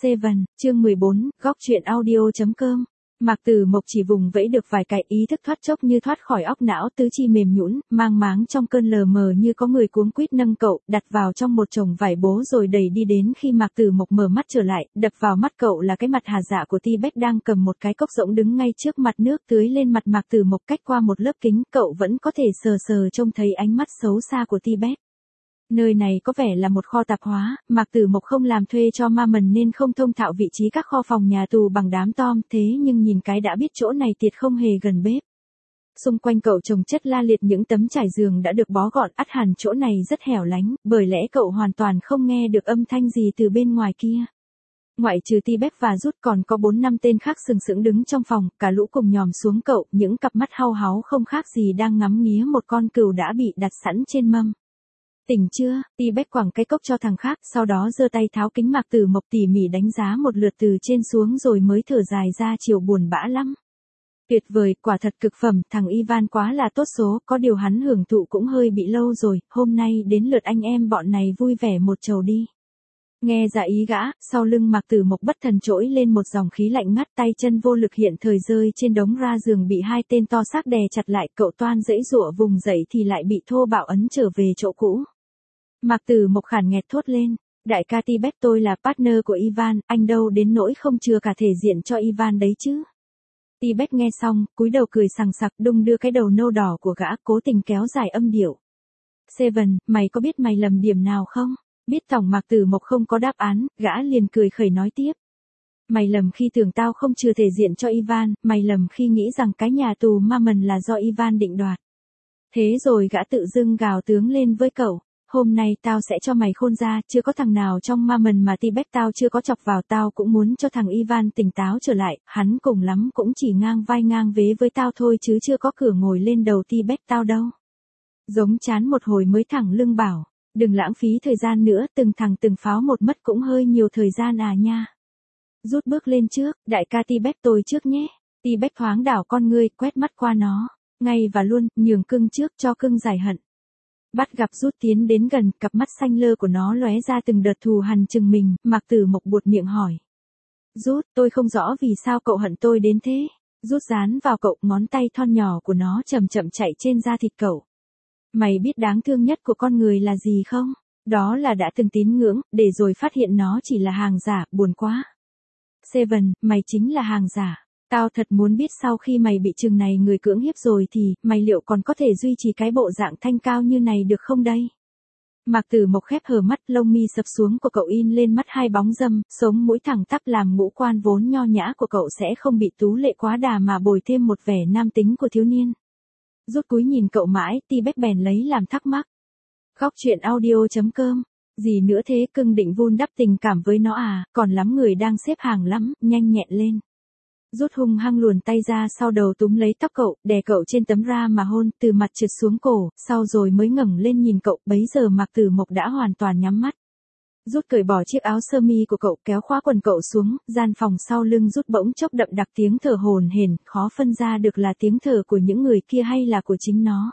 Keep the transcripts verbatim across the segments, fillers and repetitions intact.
Seven, chương mười bốn, góc truyện audio.com. Mạc Tử Mộc chỉ vùng vẫy được vài cái, ý thức thoát chốc như thoát khỏi óc não, tứ chi mềm nhũn, mang máng trong cơn lờ mờ như có người cuống quýt nâng cậu, đặt vào trong một chồng vải bố rồi đẩy đi. Đến khi Mạc Tử Mộc mở mắt trở lại, đập vào mắt cậu là cái mặt hà dạ của Ti-Bách đang cầm một cái cốc rỗng đứng ngay trước mặt, nước tưới lên mặt Mạc Tử Mộc cách qua một lớp kính, cậu vẫn có thể sờ sờ trông thấy ánh mắt xấu xa của Ti-Bách. Nơi này có vẻ là một kho tạp hóa, Mạc Tử Mộc không làm thuê cho ma mần nên không thông thạo vị trí các kho phòng nhà tù bằng đám tom, thế nhưng nhìn cái đã biết chỗ này tiệt không hề gần bếp. Xung quanh cậu chồng chất la liệt những tấm trải giường đã được bó gọn, ắt hẳn chỗ này rất hẻo lánh, bởi lẽ cậu hoàn toàn không nghe được âm thanh gì từ bên ngoài kia. Ngoại trừ Ti-Bách và Rút còn có bốn năm tên khác sừng sững đứng trong phòng, cả lũ cùng nhòm xuống cậu, những cặp mắt hau háu không khác gì đang ngắm nghía một con cừu đã bị đặt sẵn trên mâm. Tỉnh chưa? Ti-Bách quẳng cái cốc cho thằng khác, sau đó giơ tay tháo kính. Mạc Tử Mộc tỉ mỉ đánh giá một lượt từ trên xuống rồi mới thở dài ra, chiều buồn bã lắm. Tuyệt vời, quả thật cực phẩm, thằng Ivan quá là tốt số, có điều hắn hưởng thụ cũng hơi bị lâu rồi, hôm nay đến lượt anh em bọn này vui vẻ một chầu đi. Nghe dạ ý gã, sau lưng Mạc Tử Mộc bất thần trỗi lên một dòng khí lạnh ngắt, tay chân vô lực hiện thời rơi trên đống ra giường bị hai tên to xác đè chặt lại, cậu toan dãy giụa vùng dậy thì lại bị thô bạo ấn trở về chỗ cũ. Mạc Tử Mộc khản nghẹt thốt lên, đại ca Ti-Bách, tôi là partner của Ivan, anh đâu đến nỗi không chừa cả thể diện cho Ivan đấy chứ. Ti-Bách nghe xong, cúi đầu cười sằng sặc, đung đưa cái đầu nâu đỏ của gã, cố tình kéo dài âm điệu. Seven, mày có biết mày lầm điểm nào không? Biết tổng Mạc Tử Mộc không có đáp án, gã liền cười khẩy nói tiếp. Mày lầm khi tưởng tao không chừa thể diện cho Ivan, mày lầm khi nghĩ rằng cái nhà tù ma mần là do Ivan định đoạt. Thế rồi gã tự dưng gào tướng lên với cậu. Hôm nay tao sẽ cho mày khôn ra, chưa có thằng nào trong ma mần mà Ti-Bách tao chưa có chọc vào, tao cũng muốn cho thằng Ivan tỉnh táo trở lại, hắn cùng lắm cũng chỉ ngang vai ngang vế với tao thôi chứ chưa có cửa ngồi lên đầu Ti-Bách tao đâu. Giống chán một hồi mới thẳng lưng bảo, đừng lãng phí thời gian nữa, từng thằng từng pháo một mất cũng hơi nhiều thời gian à nha. Rút bước lên trước, đại ca Ti-Bách tôi trước nhé. Ti-Bách thoáng đảo con ngươi, quét mắt qua nó, ngay và luôn, nhường cưng trước cho cưng giải hận. Bắt gặp Rút tiến đến gần, cặp mắt xanh lơ của nó lóe ra từng đợt thù hằn chừng mình, Mạc Tử Mộc buột miệng hỏi. Rút, tôi không rõ vì sao cậu hận tôi đến thế. Rút dán vào cậu, ngón tay thon nhỏ của nó chậm chậm chạy trên da thịt cậu. Mày biết đáng thương nhất của con người là gì không? Đó là đã từng tín ngưỡng, để rồi phát hiện nó chỉ là hàng giả, buồn quá. Seven, mày chính là hàng giả. Tao thật muốn biết sau khi mày bị chừng này người cưỡng hiếp rồi thì, mày liệu còn có thể duy trì cái bộ dạng thanh cao như này được không đây? Mạc Tử Mộc khép hờ mắt, lông mi sập xuống của cậu in lên mắt hai bóng râm, sống mũi thẳng tắp làm ngũ quan vốn nho nhã của cậu sẽ không bị tú lệ quá đà mà bồi thêm một vẻ nam tính của thiếu niên. Rút cúi nhìn cậu mãi, Ti-Bách bèn lấy làm thắc mắc. Góc truyện audio.com. Gì nữa thế, cưng định vun đắp tình cảm với nó à, còn lắm người đang xếp hàng lắm, nhanh nhẹn lên. Rút hung hăng luồn tay ra sau đầu túm lấy tóc cậu, đè cậu trên tấm ra mà hôn, từ mặt trượt xuống cổ, sau rồi mới ngẩng lên nhìn cậu, bấy giờ Mạc Tử Mộc đã hoàn toàn nhắm mắt. Rút cởi bỏ chiếc áo sơ mi của cậu, kéo khóa quần cậu xuống, gian phòng sau lưng Rút bỗng chốc đậm đặc tiếng thở hổn hển, khó phân ra được là tiếng thở của những người kia hay là của chính nó.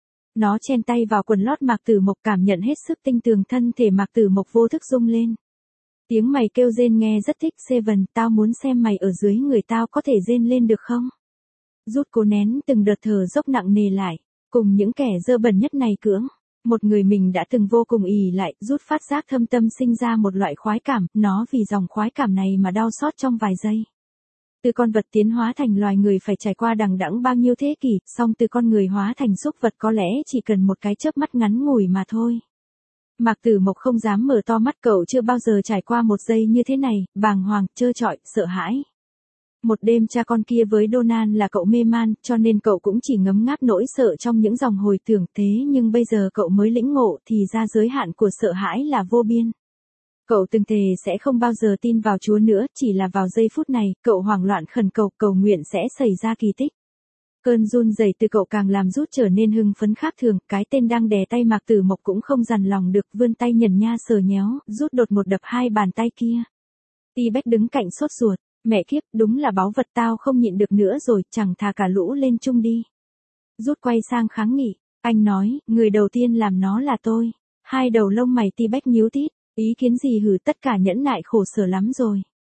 Nó chen tay vào quần lót Mạc Tử Mộc, cảm nhận hết sức tinh tường, thân thể Mạc Tử Mộc vô thức rung lên. Tiếng mày kêu rên nghe rất thích. Seven, tao muốn xem mày ở dưới người tao có thể rên lên được không? Rút cố nén từng đợt thở dốc nặng nề lại, cùng những kẻ dơ bẩn nhất này cưỡng. Một người mình đã từng vô cùng ỷ lại, Rút phát giác thâm tâm sinh ra một loại khoái cảm, nó vì dòng khoái cảm này mà đau xót trong vài giây. Từ con vật tiến hóa thành loài người phải trải qua đằng đẵng bao nhiêu thế kỷ, song từ con người hóa thành súc vật có lẽ chỉ cần một cái chớp mắt ngắn ngủi mà thôi. Mạc Tử Mộc không dám mở to mắt, cậu chưa bao giờ trải qua một giây như thế này, bàng hoàng, trơ trọi, sợ hãi. Một đêm cha con kia với Donan là cậu mê man, cho nên cậu cũng chỉ ngấm ngáp nỗi sợ trong những dòng hồi tưởng, thế nhưng bây giờ cậu mới lĩnh ngộ thì ra giới hạn của sợ hãi là vô biên. Cậu từng thề sẽ không bao giờ tin vào Chúa nữa, chỉ là vào giây phút này, cậu hoảng loạn khẩn cầu, cầu nguyện sẽ xảy ra kỳ tích. Cơn run rẩy từ cậu càng làm Rút trở nên hưng phấn khác thường, cái tên đang đè tay Mạc Tử Mộc cũng không dằn lòng được, vươn tay nhần nha sờ nhéo, Rút đột một đập hai bàn tay kia. Ti-Bách đứng cạnh sốt ruột, mẹ kiếp, đúng là báu vật, tao không nhịn được nữa rồi, chẳng thà cả lũ lên chung đi. Rút quay sang kháng nghị, anh nói, người đầu tiên làm nó là tôi. Hai đầu lông mày Ti-Bách nhíu tít, ý kiến gì hử, tất cả nhẫn nại khổ sở lắm rồi.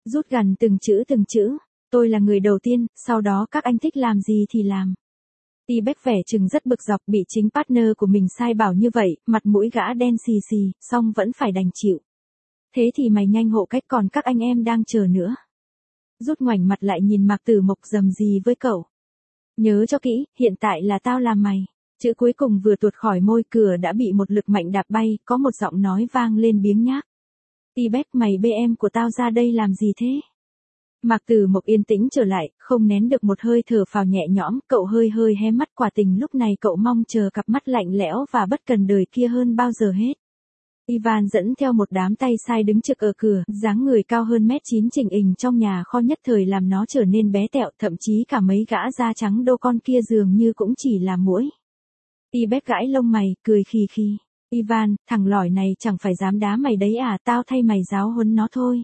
Rút gần từng chữ từng chữ. Tôi là người đầu tiên, sau đó các anh thích làm gì thì làm. T-Beck vẻ chừng rất bực dọc bị chính partner của mình sai bảo như vậy, mặt mũi gã đen xì xì, xong vẫn phải đành chịu. Thế thì mày nhanh hộ cách, còn các anh em đang chờ nữa. Rút ngoảnh mặt lại nhìn Mạc Tử Mộc rầm gì với cậu. Nhớ cho kỹ, hiện tại là tao làm mày. Chữ cuối cùng vừa tuột khỏi môi, cửa đã bị một lực mạnh đạp bay, có một giọng nói vang lên biếng nhác. T-Beck, mày bê em của tao ra đây làm gì thế? Mạc Tử Mộc yên tĩnh trở lại, không nén được một hơi thở phào nhẹ nhõm, cậu hơi hơi hé mắt, quả tình lúc này cậu mong chờ cặp mắt lạnh lẽo và bất cần đời kia hơn bao giờ hết. Ivan dẫn theo một đám tay sai đứng trực ở cửa, dáng người cao hơn mét chín chỉnh hình trong nhà kho nhất thời làm nó trở nên bé tẹo, thậm chí cả mấy gã da trắng đô con kia dường như cũng chỉ là muỗi. T-Beck gãi lông mày, cười khì khì. Ivan, thằng lỏi này chẳng phải dám đá mày đấy à, tao thay mày giáo huấn nó thôi.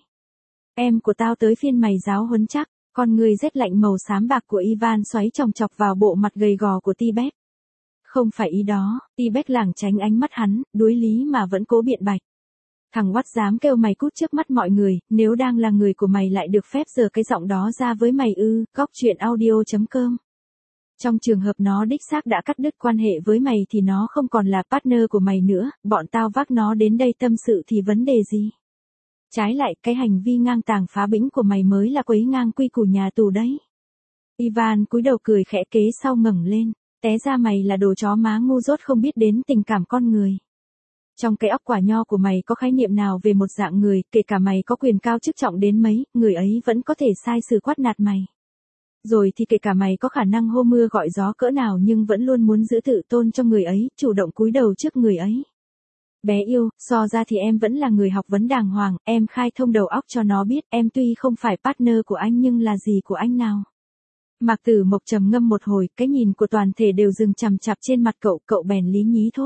Em của tao tới phiên mày giáo huấn chắc. Con người rét lạnh màu xám bạc của Ivan xoáy chòng chọc vào bộ mặt gầy gò của T-Beck. Không phải ý đó, T-Beck lảng tránh ánh mắt hắn, đuối lý mà vẫn cố biện bạch. Thằng Watt dám kêu mày cút trước mắt mọi người, nếu đang là người của mày lại được phép giở cái giọng đó ra với mày ư, góc truyện audio chấm com. Trong trường hợp nó đích xác đã cắt đứt quan hệ với mày thì nó không còn là partner của mày nữa, bọn tao vác nó đến đây tâm sự thì vấn đề gì? Trái lại, cái hành vi ngang tàng phá bĩnh của mày mới là quấy ngang quy củ nhà tù đấy. Ivan cúi đầu cười khẽ, kế sau ngẩng lên. Té ra mày là đồ chó má ngu dốt không biết đến tình cảm con người. Trong cái óc quả nho của mày có khái niệm nào về một dạng người, kể cả mày có quyền cao chức trọng đến mấy, người ấy vẫn có thể sai sự quát nạt mày. Rồi thì kể cả mày có khả năng hô mưa gọi gió cỡ nào nhưng vẫn luôn muốn giữ tự tôn cho người ấy, chủ động cúi đầu trước người ấy. Bé yêu, so ra thì em vẫn là người học vấn đàng hoàng, em khai thông đầu óc cho nó biết, em tuy không phải partner của anh nhưng là gì của anh nào. Mạc Tử Mộc trầm ngâm một hồi, cái nhìn của toàn thể đều dừng chằm chặp trên mặt cậu, cậu bèn lý nhí thốt.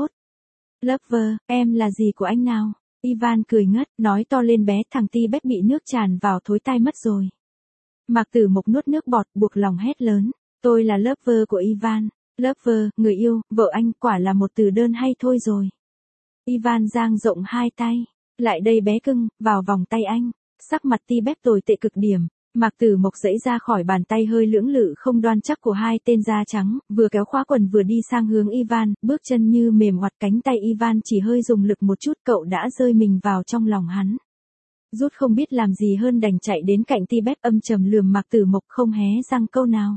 Lover, em là gì của anh nào? Ivan cười ngất, nói to lên bé, thằng T-Beck bị nước tràn vào thối tai mất rồi. Mạc Tử Mộc nuốt nước bọt, buộc lòng hét lớn. Tôi là lover của Ivan. Lover, người yêu, vợ anh, quả là một từ đơn hay thôi rồi. Ivan dang rộng hai tay. Lại đây bé cưng, vào vòng tay anh. Sắc mặt T-Beck tồi tệ cực điểm. Mạc Tử Mộc giãy ra khỏi bàn tay hơi lưỡng lự không đoan chắc của hai tên da trắng, vừa kéo khóa quần vừa đi sang hướng Ivan, bước chân như mềm oặt, cánh tay Ivan chỉ hơi dùng lực một chút, cậu đã rơi mình vào trong lòng hắn. Rút không biết làm gì hơn đành chạy đến cạnh T-Beck âm trầm lườm Mạc Tử Mộc không hé răng câu nào.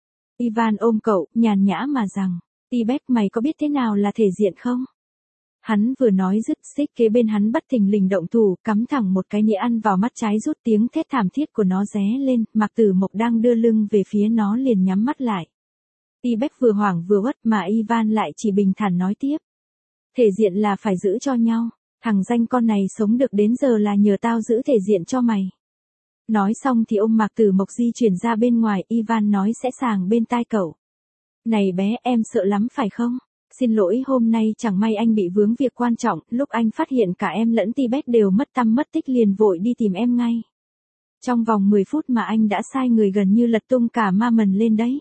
Ivan ôm cậu, nhàn nhã mà rằng, T-Beck, mày có biết thế nào là thể diện không? Hắn vừa nói dứt, xích kế bên hắn bất thình lình động thủ, cắm thẳng một cái nĩa ăn vào mắt trái Rút, tiếng thét thảm thiết của nó ré lên, Mạc Tử Mộc đang đưa lưng về phía nó liền nhắm mắt lại. T-Beck vừa hoảng vừa uất mà Ivan lại chỉ bình thản nói tiếp. Thể diện là phải giữ cho nhau, thằng danh con này sống được đến giờ là nhờ tao giữ thể diện cho mày. Nói xong thì ôm Mạc Tử Mộc di chuyển ra bên ngoài, Ivan nói sẽ sàng bên tai cậu. Này bé, em sợ lắm phải không? Xin lỗi, hôm nay chẳng may anh bị vướng việc quan trọng, lúc anh phát hiện cả em lẫn T-Beck đều mất tăm mất tích liền vội đi tìm em ngay. Trong vòng mười phút mà anh đã sai người gần như lật tung cả ma mần lên đấy.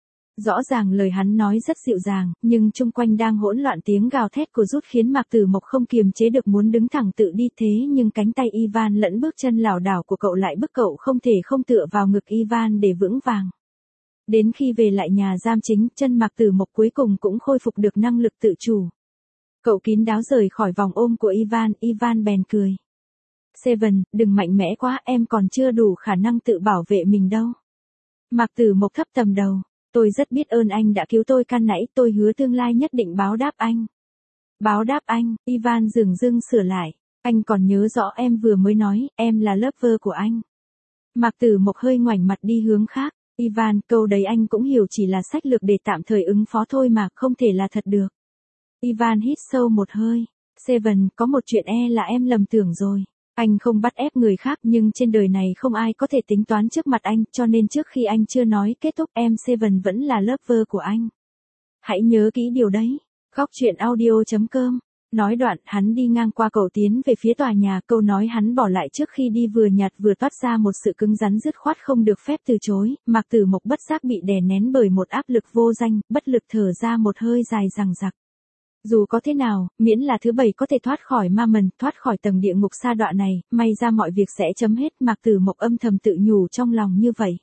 Rõ ràng lời hắn nói rất dịu dàng, nhưng chung quanh đang hỗn loạn, tiếng gào thét của Rút khiến Mạc Tử Mộc không kiềm chế được muốn đứng thẳng tự đi, thế nhưng cánh tay Ivan lẫn bước chân lảo đảo của cậu lại bức cậu không thể không tựa vào ngực Ivan để vững vàng. Đến khi về lại nhà giam chính, chân Mạc Tử Mộc cuối cùng cũng khôi phục được năng lực tự chủ. Cậu kín đáo rời khỏi vòng ôm của Ivan, Ivan bèn cười. Seven, đừng mạnh mẽ quá, em còn chưa đủ khả năng tự bảo vệ mình đâu. Mạc Tử Mộc thấp tầm đầu. Tôi rất biết ơn anh đã cứu tôi can nãy, tôi hứa tương lai nhất định báo đáp anh. Báo đáp anh, Ivan dửng dưng sửa lại. Anh còn nhớ rõ em vừa mới nói, em là lover của anh. Mạc Tử Mộc hơi ngoảnh mặt đi hướng khác. Ivan, câu đấy anh cũng hiểu chỉ là sách lược để tạm thời ứng phó thôi mà, không thể là thật được. Ivan hít sâu một hơi. Seven, có một chuyện e là em lầm tưởng rồi. Anh không bắt ép người khác nhưng trên đời này không ai có thể tính toán trước mặt anh, cho nên trước khi anh chưa nói kết thúc em Seven vẫn là lover của anh. Hãy nhớ kỹ điều đấy. Góc truyện audio chấm com. Nói đoạn, hắn đi ngang qua cậu tiến về phía tòa nhà, câu nói hắn bỏ lại trước khi đi vừa nhạt vừa toát ra một sự cứng rắn dứt khoát không được phép từ chối. Mạc Tử Mộc bất giác bị đè nén bởi một áp lực vô danh, bất lực thở ra một hơi dài dằng dặc. Dù có thế nào, miễn là thứ bảy có thể thoát khỏi ma mần, thoát khỏi tầng địa ngục sa đọa này, may ra mọi việc sẽ chấm hết. Mạc Tử Mộc âm thầm tự nhủ trong lòng như vậy.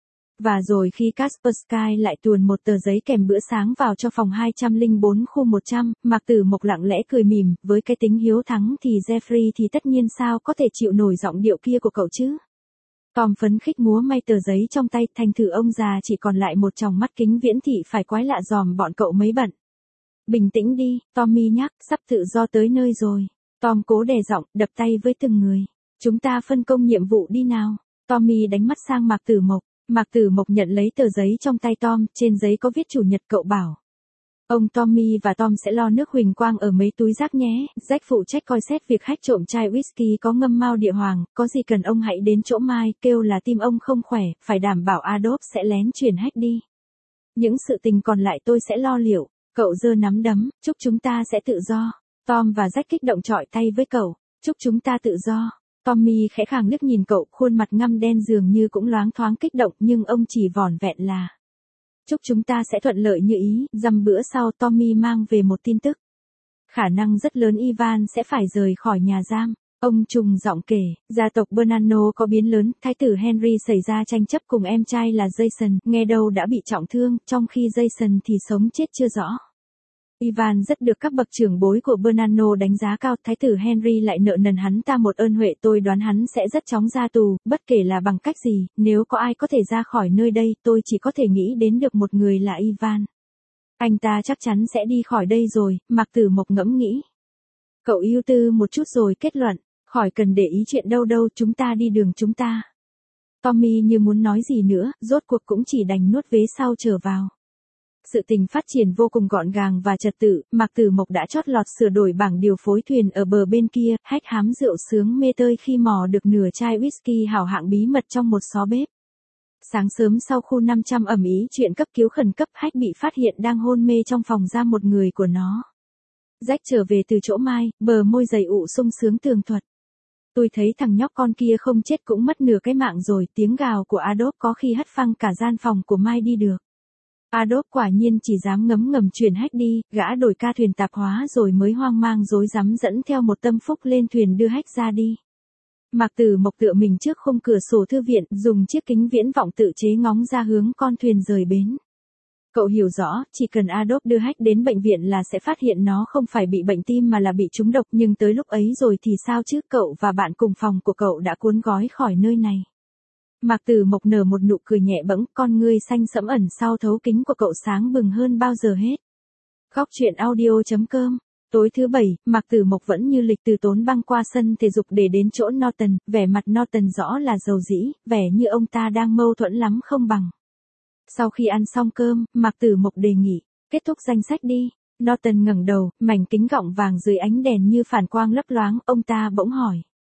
Và rồi khi Kaspersky lại tuồn một tờ giấy kèm bữa sáng vào cho phòng hai trăm lẻ bốn khu một trăm, Mạc Tử Mộc lặng lẽ cười mỉm, với cái tính hiếu thắng thì Jeffrey thì tất nhiên sao có thể chịu nổi giọng điệu kia của cậu chứ. Tom phấn khích múa may tờ giấy trong tay, thành thử ông già chỉ còn lại một tròng mắt kính viễn thị phải quái lạ dòm bọn cậu mấy bận. Bình tĩnh đi, Tommy nhắc, sắp tự do tới nơi rồi. Tom cố đè giọng, đập tay với từng người. Chúng ta phân công nhiệm vụ đi nào. Tommy đánh mắt sang Mạc Tử Mộc. Mạc Tử Mộc nhận lấy tờ giấy trong tay Tom, trên giấy có viết chủ nhật cậu bảo. Ông Tommy và Tom sẽ lo nước huỳnh quang ở mấy túi rác nhé. Jack phụ trách coi xét việc khách trộm chai whisky có ngâm mao địa hoàng, có gì cần ông hãy đến chỗ Mai, kêu là tim ông không khỏe, phải đảm bảo Adolf sẽ lén chuyển hack đi. Những sự tình còn lại tôi sẽ lo liệu. Cậu giơ nắm đấm, chúc chúng ta sẽ tự do. Tom và Jack kích động chọi tay với cậu, chúc chúng ta tự do. Tommy khẽ khàng liếc nhìn cậu, khuôn mặt ngăm đen dường như cũng loáng thoáng kích động, nhưng ông chỉ vỏn vẹn là chúc chúng ta sẽ thuận lợi như ý. Dăm bữa sau Tommy mang về một tin tức. Khả năng rất lớn Ivan sẽ phải rời khỏi nhà giam. Ông trùng giọng kể, gia tộc Bonanno có biến lớn, thái tử Henry xảy ra tranh chấp cùng em trai là Jason, nghe đâu đã bị trọng thương, trong khi Jason thì sống chết chưa rõ. Ivan rất được các bậc trưởng bối của Bonanno đánh giá cao, thái tử Henry lại nợ nần hắn ta một ơn huệ, tôi đoán hắn sẽ rất chóng ra tù, bất kể là bằng cách gì, nếu có ai có thể ra khỏi nơi đây, tôi chỉ có thể nghĩ đến được một người là Ivan. Anh ta chắc chắn sẽ đi khỏi đây rồi, Mạc Tử Mộc ngẫm nghĩ. Cậu ưu tư một chút rồi kết luận, khỏi cần để ý chuyện đâu đâu, chúng ta đi đường chúng ta. Tommy như muốn nói gì nữa, rốt cuộc cũng chỉ đành nuốt vế sau trở vào. Sự tình phát triển vô cùng gọn gàng và trật tự, Mạc Tử Mộc đã chót lọt sửa đổi bảng điều phối thuyền ở bờ bên kia, hách hám rượu sướng mê tơi khi mò được nửa chai whisky hảo hạng bí mật trong một xó bếp. Sáng sớm sau khu năm trăm ầm ĩ chuyện cấp cứu khẩn cấp, hách bị phát hiện đang hôn mê trong phòng giam một người của nó. Jack trở về từ chỗ Mai, bờ môi dày ụ sung sướng tường thuật. Tôi thấy thằng nhóc con kia không chết cũng mất nửa cái mạng rồi, tiếng gào của Adolf có khi hất phăng cả gian phòng của Mai đi được. Adolf quả nhiên chỉ dám ngấm ngầm chuyển hack đi, gã đổi ca thuyền tạp hóa rồi mới hoang mang rối rắm dẫn theo một tâm phúc lên thuyền đưa hack ra đi. Mạc Tử Mộc tựa mình trước khung cửa sổ thư viện, dùng chiếc kính viễn vọng tự chế ngóng ra hướng con thuyền rời bến. Cậu hiểu rõ, chỉ cần Adolf đưa hack đến bệnh viện là sẽ phát hiện nó không phải bị bệnh tim mà là bị trúng độc, nhưng tới lúc ấy rồi thì sao chứ, cậu và bạn cùng phòng của cậu đã cuốn gói khỏi nơi này. Mạc Tử Mộc nở một nụ cười nhẹ bẫng, con ngươi xanh sẫm ẩn sau thấu kính của cậu sáng bừng hơn bao giờ hết. Góc truyện audio chấm com. Tối thứ bảy, Mạc Tử Mộc vẫn như lịch từ tốn băng qua sân thể dục để đến chỗ Norton, vẻ mặt Norton rõ là dầu dĩ, vẻ như ông ta đang mâu thuẫn lắm không bằng. Sau khi ăn xong cơm, Mạc Tử Mộc đề nghị, kết thúc danh sách đi. Norton ngẩng đầu, mảnh kính gọng vàng dưới ánh đèn như phản quang lấp loáng, ông ta bỗng hỏi.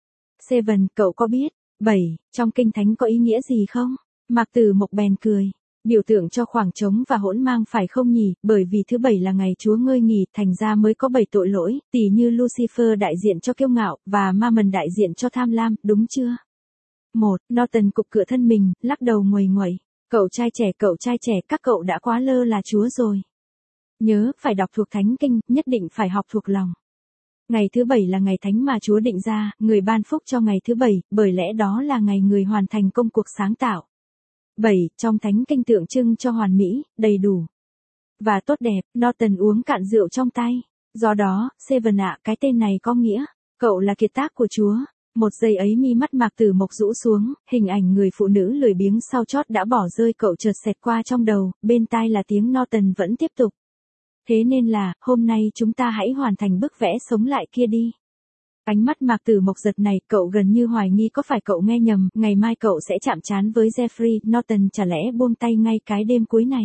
Seven, cậu có biết, bảy, trong kinh thánh có ý nghĩa gì không? Mạc Tử Mộc bèn cười. Biểu tượng cho khoảng trống và hỗn mang phải không nhỉ, bởi vì thứ bảy là ngày Chúa ngơi nghỉ, thành ra mới có bảy tội lỗi, tỉ như Lucifer đại diện cho kiêu ngạo, và Mammon đại diện cho tham lam, đúng chưa? Một, Norton cụp cửa thân mình, lắc đầu nguầy nguậy. Cậu trai trẻ, cậu trai trẻ, các cậu đã quá lơ là Chúa rồi. Nhớ, phải đọc thuộc Thánh Kinh, nhất định phải học thuộc lòng. Ngày thứ bảy là ngày thánh mà Chúa định ra, người ban phúc cho ngày thứ bảy, bởi lẽ đó là ngày người hoàn thành công cuộc sáng tạo. bảy. Trong Thánh Kinh tượng trưng cho hoàn mỹ, đầy đủ và tốt đẹp. Norton uống cạn rượu trong tay. Do đó, Seven ạ, cái tên này có nghĩa, cậu là kiệt tác của Chúa. Một giây ấy mi mắt Mạc Tử Mộc rũ xuống, hình ảnh người phụ nữ lười biếng sau chót đã bỏ rơi cậu chợt xẹt qua trong đầu, bên tai là tiếng Norton vẫn tiếp tục. Thế nên là, hôm nay chúng ta hãy hoàn thành bức vẽ sống lại kia đi. Ánh mắt Mạc Tử Mộc giật này, cậu gần như hoài nghi có phải cậu nghe nhầm, ngày mai cậu sẽ chạm trán với Jeffrey, Norton chả lẽ buông tay ngay cái đêm cuối này.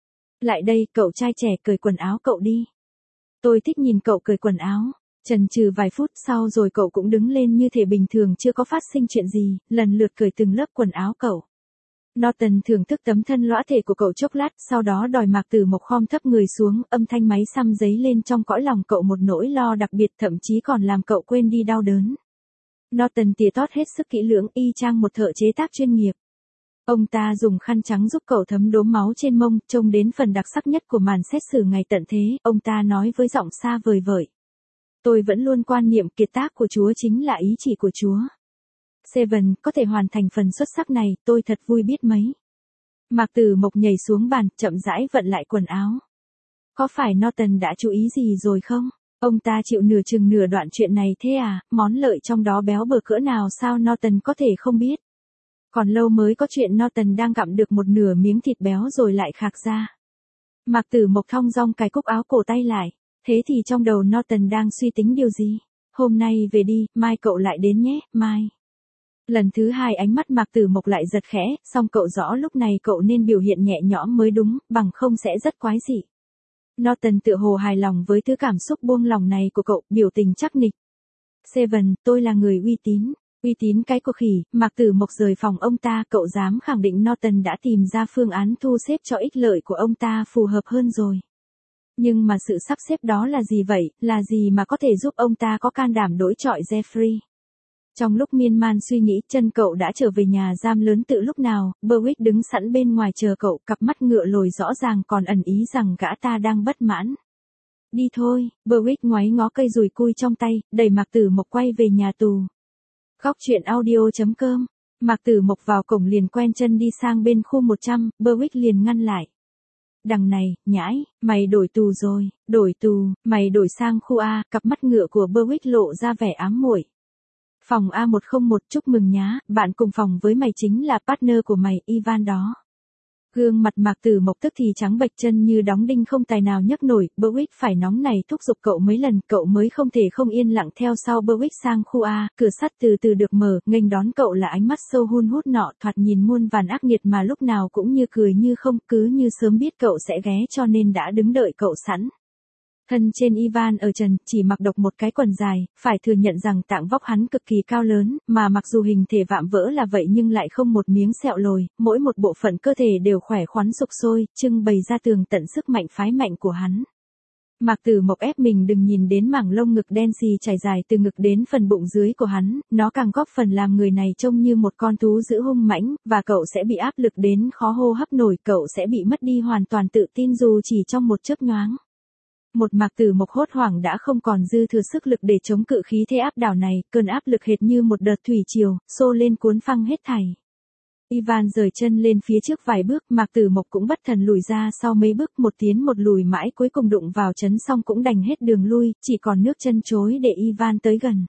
Lại đây, cậu trai trẻ, cởi quần áo cậu đi. Tôi thích nhìn cậu cởi quần áo. Chần chừ vài phút sau rồi cậu cũng đứng lên như thể bình thường chưa có phát sinh chuyện gì, lần lượt cởi từng lớp quần áo cậu. Norton thưởng thức tấm thân lõa thể của cậu chốc lát, sau đó đòi Mạc Tử Mộc khom thấp người xuống, âm thanh máy xăm dấy lên trong cõi lòng cậu một nỗi lo đặc biệt, thậm chí còn làm cậu quên đi đau đớn. Norton tỉa tót hết sức kỹ lưỡng, y chang một thợ chế tác chuyên nghiệp. Ông ta dùng khăn trắng giúp cậu thấm đốm máu trên mông, trông đến phần đặc sắc nhất của màn xét xử ngày tận thế, ông ta nói với giọng xa vời vợi. Tôi vẫn luôn quan niệm kiệt tác của Chúa chính là ý chỉ của Chúa. Seven, có thể hoàn thành phần xuất sắc này, tôi thật vui biết mấy. Mạc Tử Mộc nhảy xuống bàn, chậm rãi vận lại quần áo. Có phải Norton đã chú ý gì rồi không? Ông ta chịu nửa chừng nửa đoạn chuyện này thế à, món lợi trong đó béo bở cỡ nào sao Norton có thể không biết. Còn lâu mới có chuyện Norton đang gặm được một nửa miếng thịt béo rồi lại khạc ra. Mạc Tử Mộc thong dong cài cúc áo cổ tay lại, thế thì trong đầu Norton đang suy tính điều gì? Hôm nay về đi, mai cậu lại đến nhé, mai. Lần thứ hai ánh mắt Mạc Tử Mộc lại giật khẽ, song cậu rõ lúc này cậu nên biểu hiện nhẹ nhõm mới đúng, bằng không sẽ rất quái dị. Norton tựa hồ hài lòng với thứ cảm xúc buông lòng này của cậu, biểu tình chắc nịch. Seven, tôi là người uy tín. Uy tín cái của khỉ, Mạc Tử Mộc rời phòng ông ta, cậu dám khẳng định Norton đã tìm ra phương án thu xếp cho ích lợi của ông ta phù hợp hơn rồi. Nhưng mà sự sắp xếp đó là gì vậy, là gì mà có thể giúp ông ta có can đảm đối chọi Jeffrey? Trong lúc miên man suy nghĩ, chân cậu đã trở về nhà giam lớn từ lúc nào, Berwick đứng sẵn bên ngoài chờ cậu, cặp mắt ngựa lồi rõ ràng còn ẩn ý rằng gã ta đang bất mãn. Đi thôi, Berwick ngoáy ngó cây dùi cui trong tay, đẩy Mạc Tử Mộc quay về nhà tù. Góc truyện audio chấm com. Mạc Tử Mộc vào cổng liền quen chân đi sang bên khu một trăm, Berwick liền ngăn lại. Đằng này, nhãi, mày đổi tù rồi, đổi tù, mày đổi sang khu A, cặp mắt ngựa của Berwick lộ ra vẻ ám muội. Phòng A một không một, chúc mừng nhá, bạn cùng phòng với mày chính là partner của mày, Ivan đó. Gương mặt Mạc Tử Mộc tức thì trắng bệch, chân như đóng đinh không tài nào nhấc nổi, Berwick phải nóng này thúc giục cậu mấy lần, cậu mới không thể không yên lặng theo sau Berwick sang khu A, cửa sắt từ từ được mở, nghênh đón cậu là ánh mắt sâu hun hút nọ, thoạt nhìn muôn vàn ác nghiệt mà lúc nào cũng như cười như không, cứ như sớm biết cậu sẽ ghé cho nên đã đứng đợi cậu sẵn. Thân trên Ivan ở trần, chỉ mặc độc một cái quần dài, phải thừa nhận rằng tạng vóc hắn cực kỳ cao lớn, mà mặc dù hình thể vạm vỡ là vậy nhưng lại không một miếng sẹo lồi, mỗi một bộ phận cơ thể đều khỏe khoắn sục sôi, trưng bày ra tường tận sức mạnh phái mạnh của hắn. Mạc Tử Mộc ép mình đừng nhìn đến mảng lông ngực đen xì trải dài từ ngực đến phần bụng dưới của hắn, nó càng góp phần làm người này trông như một con thú dữ hung mãnh, và cậu sẽ bị áp lực đến khó hô hấp nổi, cậu sẽ bị mất đi hoàn toàn tự tin dù chỉ trong một chớp nhoáng. Một Mạc Tử Mộc hốt hoảng đã không còn dư thừa sức lực để chống cự khí thế áp đảo này, cơn áp lực hệt như một đợt thủy triều, xô lên cuốn phăng hết thảy. Ivan rời chân lên phía trước vài bước, Mạc Tử Mộc cũng bất thần lùi ra sau mấy bước, một tiến một lùi mãi cuối cùng đụng vào chấn xong cũng đành hết đường lui, chỉ còn nước chân chối để Ivan tới gần.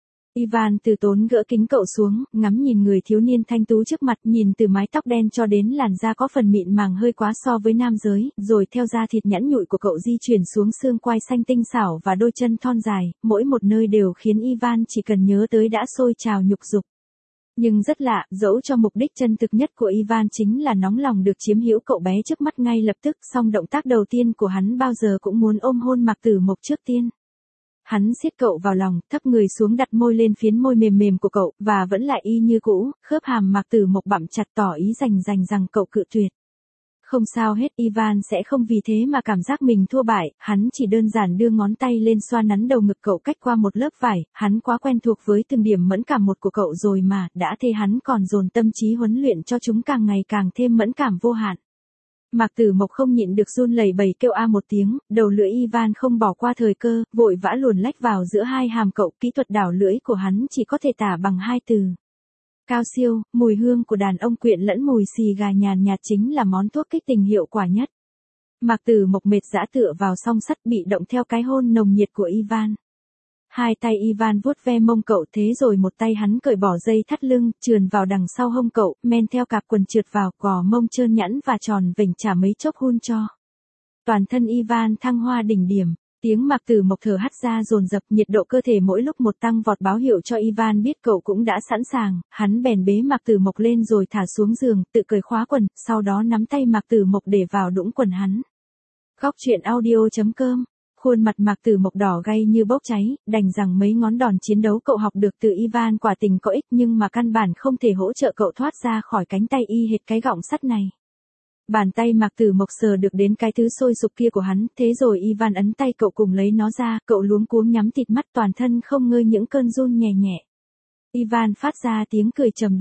Ivan từ tốn gỡ kính cậu xuống, ngắm nhìn người thiếu niên thanh tú trước mặt, nhìn từ mái tóc đen cho đến làn da có phần mịn màng hơi quá so với nam giới, rồi theo da thịt nhẵn nhụi của cậu di chuyển xuống xương quai xanh tinh xảo và đôi chân thon dài, mỗi một nơi đều khiến Ivan chỉ cần nhớ tới đã sôi trào nhục dục. Nhưng rất lạ, dẫu cho mục đích chân thực nhất của Ivan chính là nóng lòng được chiếm hữu cậu bé trước mắt ngay lập tức, song động tác đầu tiên của hắn bao giờ cũng muốn ôm hôn Mạc Tử Mộc trước tiên. Hắn siết cậu vào lòng, thấp người xuống đặt môi lên phiến môi mềm mềm của cậu, và vẫn lại y như cũ, khớp hàm Mạc Tử Mộc bặm chặt tỏ ý rành rành rằng cậu cự tuyệt. Không sao hết, Ivan sẽ không vì thế mà cảm giác mình thua bại, hắn chỉ đơn giản đưa ngón tay lên xoa nắn đầu ngực cậu cách qua một lớp vải, hắn quá quen thuộc với từng điểm mẫn cảm một của cậu rồi mà, đã thế hắn còn dồn tâm trí huấn luyện cho chúng càng ngày càng thêm mẫn cảm vô hạn. Mạc Tử Mộc không nhịn được run lẩy bẩy kêu a một tiếng, đầu lưỡi Ivan không bỏ qua thời cơ, vội vã luồn lách vào giữa hai hàm cậu, kỹ thuật đảo lưỡi của hắn chỉ có thể tả bằng hai từ. Cao siêu, mùi hương của đàn ông quyện lẫn mùi xì gà nhàn nhạt chính là món thuốc kích tình hiệu quả nhất. Mạc Tử Mộc mệt dã tựa vào song sắt bị động theo cái hôn nồng nhiệt của Ivan. Hai tay Ivan vuốt ve mông cậu, thế rồi một tay hắn cởi bỏ dây thắt lưng, trườn vào đằng sau hông cậu, men theo cạp quần trượt vào, gò mông trơn nhẵn và tròn vểnh chả mấy chốc hun cho. Toàn thân Ivan thăng hoa đỉnh điểm, tiếng Mạc Tử Mộc thở hắt ra dồn dập, nhiệt độ cơ thể mỗi lúc một tăng vọt báo hiệu cho Ivan biết cậu cũng đã sẵn sàng, hắn bèn bế Mạc Tử Mộc lên rồi thả xuống giường, tự cởi khóa quần, sau đó nắm tay Mạc Tử Mộc để vào đũng quần hắn. Góc truyện audio chấm com. Khuôn mặt Mạc Tử Mộc đỏ gay như bốc cháy, đành rằng mấy ngón đòn chiến đấu cậu học được từ Ivan quả tình có ích nhưng mà căn bản không thể hỗ trợ cậu thoát ra khỏi cánh tay y hệt cái gọng sắt này. Bàn tay Mạc Tử Mộc sờ được đến cái thứ sôi sục kia của hắn, thế rồi Ivan ấn tay cậu cùng lấy nó ra, cậu luống cuống nhắm thịt mắt toàn thân không ngơi những cơn run nhẹ nhẹ. Ivan phát ra tiếng cười trầm đục,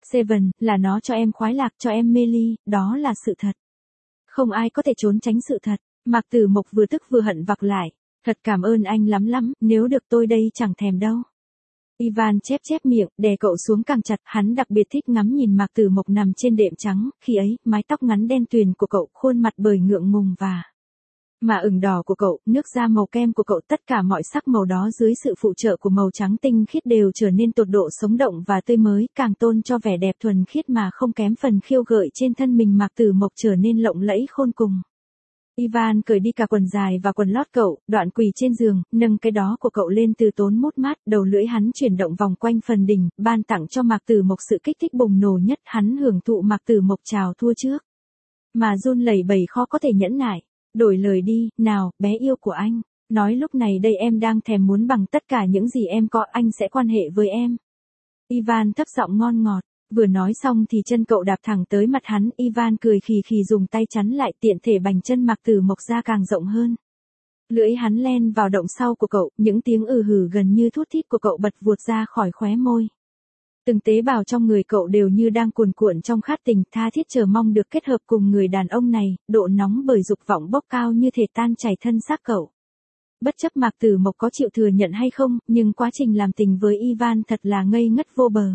Seven, là nó cho em khoái lạc, cho em mê ly, đó là sự thật. Không ai có thể trốn tránh sự thật. Mạc Tử Mộc vừa tức vừa hận vặc lại. Thật cảm ơn anh lắm lắm, nếu được tôi đây chẳng thèm đâu. Ivan chép chép miệng, đè cậu xuống càng chặt, hắn đặc biệt thích ngắm nhìn Mạc Tử Mộc nằm trên đệm trắng, khi ấy, mái tóc ngắn đen tuyền của cậu, khuôn mặt bởi ngượng ngùng và mà ửng đỏ của cậu, nước da màu kem của cậu, tất cả mọi sắc màu đó dưới sự phụ trợ của màu trắng tinh khiết đều trở nên tột độ sống động và tươi mới, càng tôn cho vẻ đẹp thuần khiết mà không kém phần khiêu gợi trên thân mình. Mạc Tử Mộc trở nên lộng lẫy khôn cùng. Ivan cởi đi cả quần dài và quần lót cậu, đoạn quỳ trên giường, nâng cái đó của cậu lên từ tốn mút mát, đầu lưỡi hắn chuyển động vòng quanh phần đỉnh, ban tặng cho Mạc Tử Mộc sự kích thích bùng nổ nhất. Hắn hưởng thụ Mạc Tử Mộc chào thua trước, mà run lẩy bẩy khó có thể nhẫn nại. Đổi lời đi, nào, bé yêu của anh. Nói lúc này đây em đang thèm muốn bằng tất cả những gì em có, anh sẽ quan hệ với em. Ivan thấp giọng ngon ngọt. Vừa nói xong thì chân cậu đạp thẳng tới mặt hắn. Ivan cười khì khì dùng tay chắn lại, tiện thể bành chân Mạc Tử Mộc ra càng rộng hơn. Lưỡi hắn len vào động sau của cậu, những tiếng ừ hử gần như thút thít của cậu bật vụt ra khỏi khóe môi. Từng tế bào trong người cậu đều như đang cuồn cuộn trong khát tình, tha thiết chờ mong được kết hợp cùng người đàn ông này, độ nóng bởi dục vọng bốc cao như thể tan chảy thân xác cậu. Bất chấp Mạc Tử Mộc có chịu thừa nhận hay không, nhưng quá trình làm tình với Ivan thật là ngây ngất vô bờ.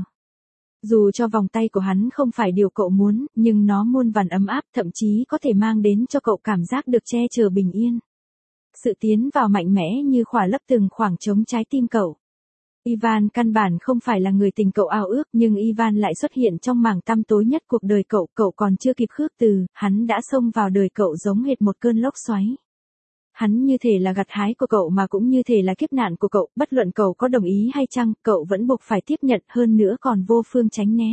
Dù cho vòng tay của hắn không phải điều cậu muốn, nhưng nó muôn vàn ấm áp, thậm chí có thể mang đến cho cậu cảm giác được che chở bình yên. Sự tiến vào mạnh mẽ như khỏa lấp từng khoảng trống trái tim cậu. Ivan căn bản không phải là người tình cậu ao ước, nhưng Ivan lại xuất hiện trong mảng tăm tối nhất cuộc đời cậu, cậu còn chưa kịp khước từ, hắn đã xông vào đời cậu giống hệt một cơn lốc xoáy. Hắn như thể là gặt hái của cậu mà cũng như thể là kiếp nạn của cậu, bất luận cậu có đồng ý hay chăng, cậu vẫn buộc phải tiếp nhận, hơn nữa còn vô phương tránh né.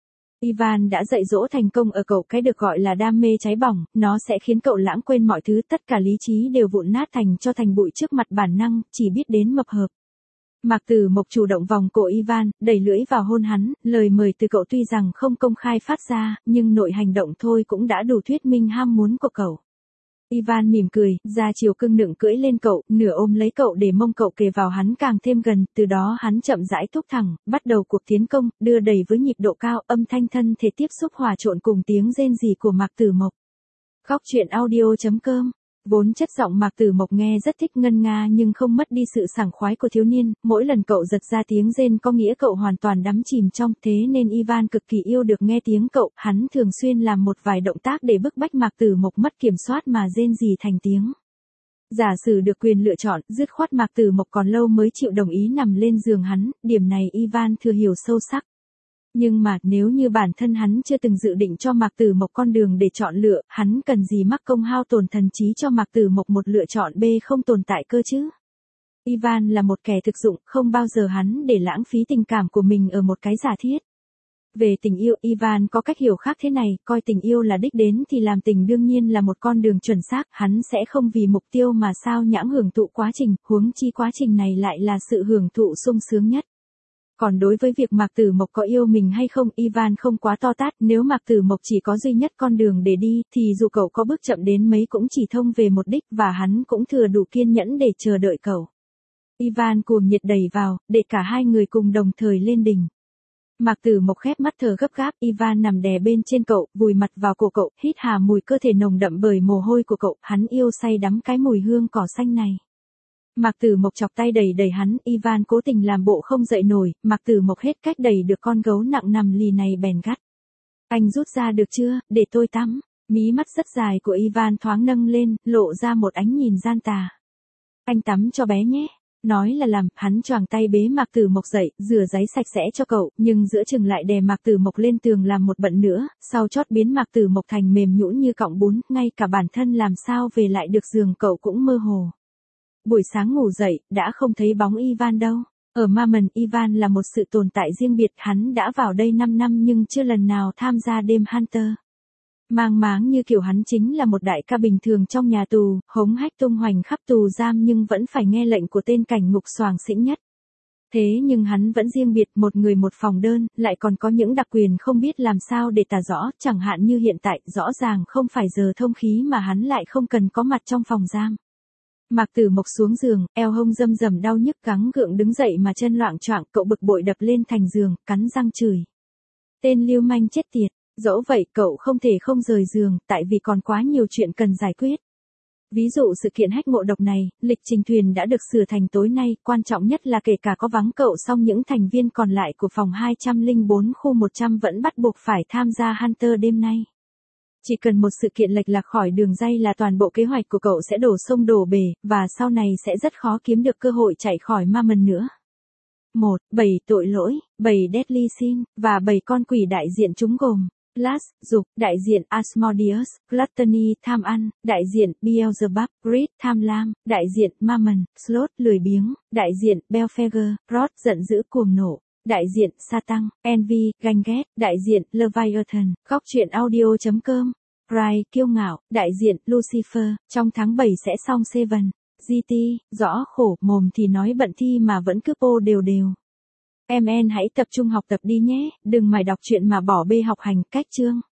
Ivan đã dạy dỗ thành công ở cậu cái được gọi là đam mê cháy bỏng, nó sẽ khiến cậu lãng quên mọi thứ, tất cả lý trí đều vụn nát thành cho thành bụi trước mặt bản năng, chỉ biết đến mập hợp. Mạc Tử Mộc chủ động vòng cổ Ivan, đẩy lưỡi vào hôn hắn, lời mời từ cậu tuy rằng không công khai phát ra, nhưng nội hành động thôi cũng đã đủ thuyết minh ham muốn của cậu. Ivan mỉm cười, ra chiều cưng nựng cưỡi lên cậu, nửa ôm lấy cậu để mông cậu kề vào hắn càng thêm gần, từ đó hắn chậm rãi thúc thẳng, bắt đầu cuộc tiến công, đưa đẩy với nhịp độ cao, âm thanh thân thể tiếp xúc hòa trộn cùng tiếng rên rỉ của Mạc Tử Mộc. Góc truyện audio chấm com. Vốn chất giọng Mạc Tử Mộc nghe rất thích ngân nga nhưng không mất đi sự sảng khoái của thiếu niên, mỗi lần cậu giật ra tiếng rên có nghĩa cậu hoàn toàn đắm chìm trong, thế nên Ivan cực kỳ yêu được nghe tiếng cậu, hắn thường xuyên làm một vài động tác để bức bách Mạc Tử Mộc mất kiểm soát mà rên rỉ thành tiếng. Giả sử được quyền lựa chọn, dứt khoát Mạc Tử Mộc còn lâu mới chịu đồng ý nằm lên giường hắn, điểm này Ivan thừa hiểu sâu sắc. Nhưng mà, nếu như bản thân hắn chưa từng dự định cho Mạc Tử Mộc con đường để chọn lựa, hắn cần gì mắc công hao tổn thần trí cho Mạc Tử Mộc một lựa chọn B không tồn tại cơ chứ? Ivan là một kẻ thực dụng, không bao giờ hắn để lãng phí tình cảm của mình ở một cái giả thiết. Về tình yêu, Ivan có cách hiểu khác thế này, coi tình yêu là đích đến thì làm tình đương nhiên là một con đường chuẩn xác, hắn sẽ không vì mục tiêu mà sao nhãng hưởng thụ quá trình, huống chi quá trình này lại là sự hưởng thụ sung sướng nhất. Còn đối với việc Mạc Tử Mộc có yêu mình hay không, Ivan không quá to tát, nếu Mạc Tử Mộc chỉ có duy nhất con đường để đi, thì dù cậu có bước chậm đến mấy cũng chỉ thông về một đích, và hắn cũng thừa đủ kiên nhẫn để chờ đợi cậu. Ivan cuồng nhiệt đẩy vào, để cả hai người cùng đồng thời lên đỉnh. Mạc Tử Mộc khép mắt thở gấp gáp, Ivan nằm đè bên trên cậu, vùi mặt vào cổ cậu, hít hà mùi cơ thể nồng đậm bởi mồ hôi của cậu, hắn yêu say đắm cái mùi hương cỏ xanh này. Mạc Tử Mộc chọc tay đẩy đẩy hắn, Ivan cố tình làm bộ không dậy nổi, Mạc Tử Mộc hết cách đẩy được con gấu nặng nằm lì này bèn gắt. Anh rút ra được chưa, để tôi tắm. Mí mắt rất dài của Ivan thoáng nâng lên, lộ ra một ánh nhìn gian tà. Anh tắm cho bé nhé. Nói là làm, hắn choàng tay bế Mạc Tử Mộc dậy, rửa ráy sạch sẽ cho cậu, nhưng giữa chừng lại đè Mạc Tử Mộc lên tường làm một bận nữa, sau chót biến Mạc Tử Mộc thành mềm nhũn như cọng bún, ngay cả bản thân làm sao về lại được giường cậu cũng mơ hồ. Buổi sáng ngủ dậy, đã không thấy bóng Ivan đâu. Ở Mamen, Ivan là một sự tồn tại riêng biệt, hắn đã vào đây năm năm nhưng chưa lần nào tham gia đêm Hunter. Mang máng như kiểu hắn chính là một đại ca bình thường trong nhà tù, hống hách tung hoành khắp tù giam nhưng vẫn phải nghe lệnh của tên cảnh ngục xoàng xĩnh nhất. Thế nhưng hắn vẫn riêng biệt, một người một phòng đơn, lại còn có những đặc quyền không biết làm sao để tả rõ, chẳng hạn như hiện tại, rõ ràng không phải giờ thông khí mà hắn lại không cần có mặt trong phòng giam. Mạc Tử Mộc xuống giường, eo hông râm rầm đau nhức gắng gượng đứng dậy mà chân loạng choạng, cậu bực bội đập lên thành giường, cắn răng chửi. Tên lưu manh chết tiệt. Dẫu vậy cậu không thể không rời giường, tại vì còn quá nhiều chuyện cần giải quyết. Ví dụ sự kiện hack ngộ độc này, lịch trình thuyền đã được sửa thành tối nay, quan trọng nhất là kể cả có vắng cậu song những thành viên còn lại của phòng hai không bốn khu một trăm vẫn bắt buộc phải tham gia Hunter đêm nay. Chỉ cần một sự kiện lệch lạc khỏi đường ray là toàn bộ kế hoạch của cậu sẽ đổ sông đổ bể, và sau này sẽ rất khó kiếm được cơ hội chạy khỏi Mammon nữa. một. Bảy tội lỗi, bảy Deadly Sin, và bảy con quỷ đại diện chúng gồm Lust, dục, đại diện Asmodeus, Gluttony, tham ăn, đại diện Beelzebub, Greed, tham lam, đại diện Mammon, Sloth, lười biếng, đại diện Belphegor, Wrath, giận dữ cuồng nộ, đại diện Satan, Envy, ganh ghét, đại diện Leviathan, góc truyện audio chấm com, Pride, kiêu ngạo, đại diện Lucifer, trong tháng bảy sẽ xong Seven, giê tê, rõ khổ, mồm thì nói bận thi mà vẫn cứ pô đều đều. Em en hãy tập trung học tập đi nhé, đừng mải đọc truyện mà bỏ bê học hành, cách chương.